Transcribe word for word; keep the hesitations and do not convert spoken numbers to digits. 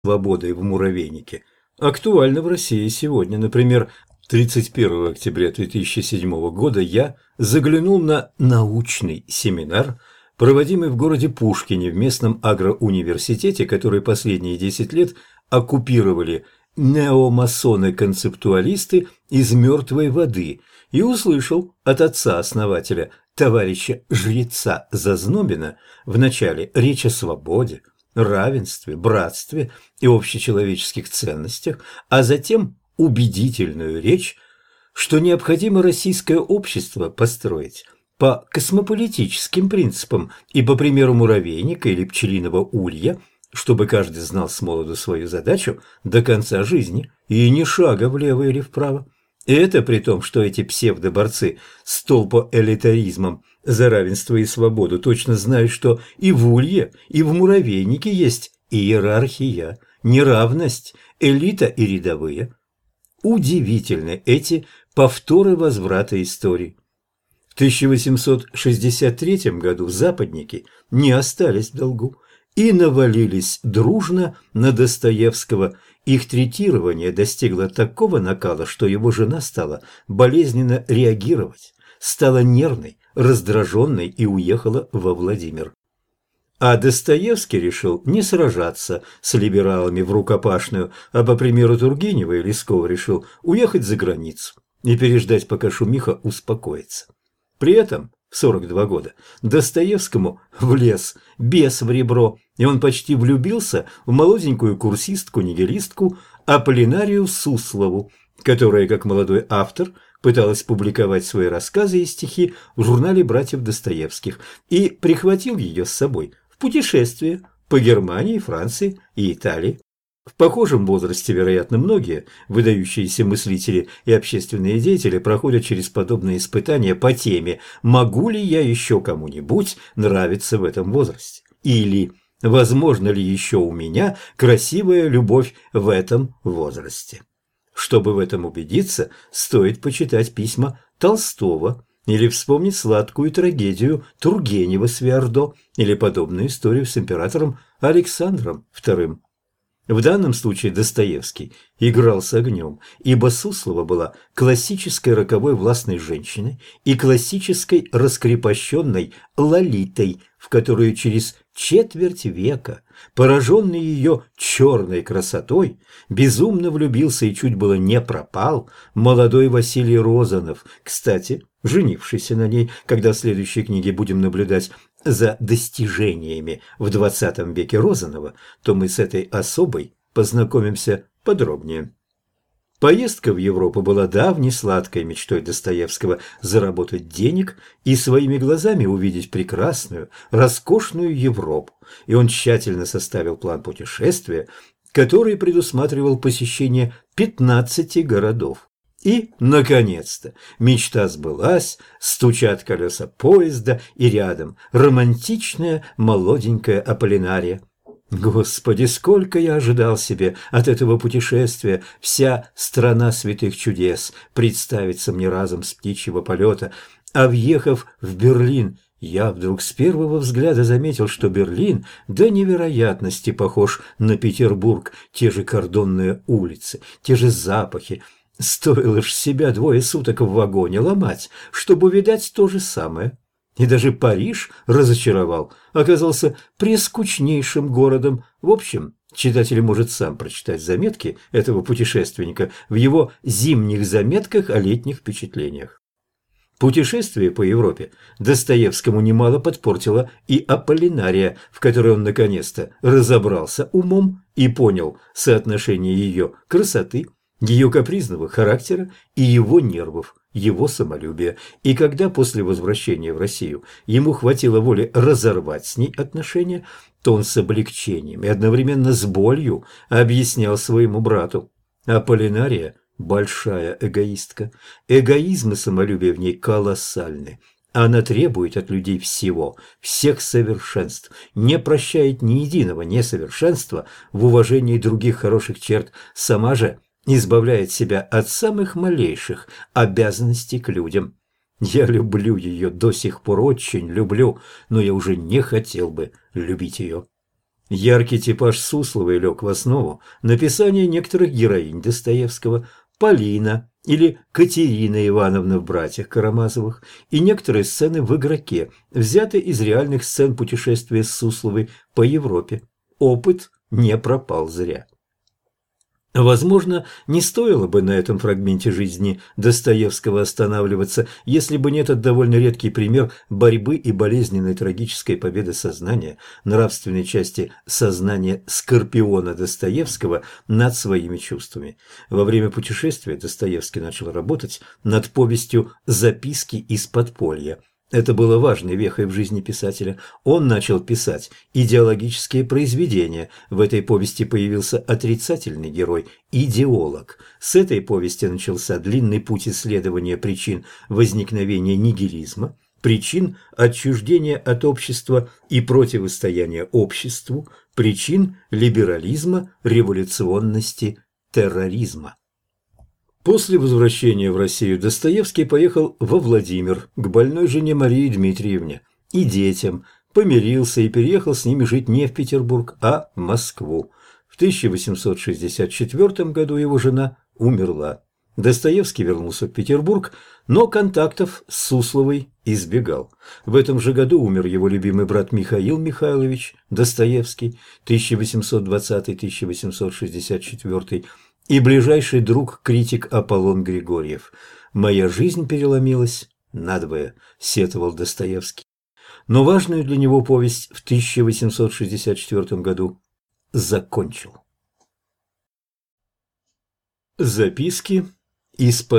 свободой в муравейнике актуальна в России сегодня. Например, тридцать первого октября две тысячи седьмого года я заглянул на научный семинар, проводимый в городе Пушкине в местном агроуниверситете, который последние десять лет оккупировали неомасоны-концептуалисты из мертвой воды, и услышал от отца-основателя, товарища жреца Зазнобина, в начале речь о свободе, равенстве, братстве и общечеловеческих ценностях, а затем убедительную речь, что необходимо российское общество построить по космополитическим принципам и по примеру муравейника или пчелиного улья, чтобы каждый знал с молоду свою задачу до конца жизни и ни шага влево или вправо. И это при том, что эти псевдоборцы с толпоэлитаризмом за равенство и свободу точно знают, что и в улье, и в муравейнике есть иерархия, неравность, элита и рядовые. Удивительны эти повторы возврата истории. В тысяча восемьсот шестьдесят третьем году западники не остались в долгу и навалились дружно на Достоевского. Их третирование достигло такого накала, что его жена стала болезненно реагировать, стала нервной, раздраженной и уехала во Владимир. А Достоевский решил не сражаться с либералами в рукопашную, а по примеру Тургенева и Лескова решил уехать за границу и переждать, пока шумиха успокоится. При этом в сорок два года Достоевскому влез бес в ребро, и он почти влюбился в молоденькую курсистку-нигилистку Аполлинарию Суслову, которая, как молодой автор, пыталась публиковать свои рассказы и стихи в журнале братьев Достоевских, и прихватил ее с собой в путешествие по Германии, Франции и Италии. В похожем возрасте, вероятно, многие выдающиеся мыслители и общественные деятели проходят через подобные испытания по теме «Могу ли я еще кому-нибудь нравиться в этом возрасте?» или «Возможно ли еще у меня красивая любовь в этом возрасте?» Чтобы в этом убедиться, стоит почитать письма Толстого или вспомнить сладкую трагедию Тургенева с Виардо или подобную историю с императором Александром вторым. В данном случае Достоевский играл с огнем, ибо Суслова была классической роковой властной женщиной и классической раскрепощенной Лолитой, в которую через четверть века, пораженный ее черной красотой, безумно влюбился и чуть было не пропал молодой Василий Розанов, кстати, женившийся на ней. Когда в следующей книге будем наблюдать за достижениями в двадцатом веке Розанова, то мы с этой особой познакомимся подробнее. Поездка в Европу была давней сладкой мечтой Достоевского заработать денег и своими глазами увидеть прекрасную, роскошную Европу, и он тщательно составил план путешествия, который предусматривал посещение пятнадцати городов. И, наконец-то, мечта сбылась, стучат колеса поезда, и рядом романтичная молоденькая Аполлинария. Господи, сколько я ожидал себе от этого путешествия! Вся страна святых чудес представится мне разом с птичьего полета. А въехав в Берлин, я вдруг с первого взгляда заметил, что Берлин до невероятности похож на Петербург. Те же кордонные улицы, те же запахи. Стоило ж себя двое суток в вагоне ломать, чтобы увидать то же самое. И даже Париж разочаровал, оказался прескучнейшим городом. В общем, читатель может сам прочитать заметки этого путешественника в его зимних заметках о летних впечатлениях. Путешествие по Европе Достоевскому немало подпортило и Аполлинария, в которой он наконец-то разобрался умом и понял соотношение ее красоты, ее капризного характера и его нервов, его самолюбия. И когда после возвращения в Россию ему хватило воли разорвать с ней отношения, то он с облегчением и одновременно с болью объяснял своему брату: Аполлинария – большая эгоистка. Эгоизм и самолюбие в ней колоссальны. Она требует от людей всего, всех совершенств, не прощает ни единого несовершенства в уважении других хороших черт, сама же избавляет себя от самых малейших обязанностей к людям. Я люблю ее до сих пор, очень люблю, но я уже не хотел бы любить ее. Яркий типаж Сусловой лег в основу написания некоторых героинь Достоевского: Полина или Катерина Ивановна в «Братьях Карамазовых», и некоторые сцены в «Игроке» взяты из реальных сцен путешествия Сусловой по Европе. Опыт не пропал зря. Возможно, не стоило бы на этом фрагменте жизни Достоевского останавливаться, если бы не этот довольно редкий пример борьбы и болезненной трагической победы сознания, нравственной части сознания Скорпиона Достоевского над своими чувствами. Во время путешествия Достоевский начал работать над повестью «Записки из подполья». Это было важной вехой в жизни писателя. Он начал писать идеологические произведения. В этой повести появился отрицательный герой – идеолог. С этой повести начался длинный путь исследования причин возникновения нигилизма, причин отчуждения от общества и противостояния обществу, причин либерализма, революционности, терроризма. После возвращения в Россию Достоевский поехал во Владимир к больной жене Марии Дмитриевне и детям, помирился и переехал с ними жить не в Петербург, а в Москву. В тысяча восемьсот шестьдесят четвёртом году его жена умерла. Достоевский вернулся в Петербург, но контактов с Сусловой избегал. В этом же году умер его любимый брат Михаил Михайлович Достоевский, тысяча восемьсот двадцатый — тысяча восемьсот шестьдесят четвёртый, и ближайший друг-критик Аполлон Григорьев. «Моя жизнь переломилась надвое», – сетовал Достоевский. Но важную для него повесть в тысяча восемьсот шестьдесят четвёртом году закончил. Записки из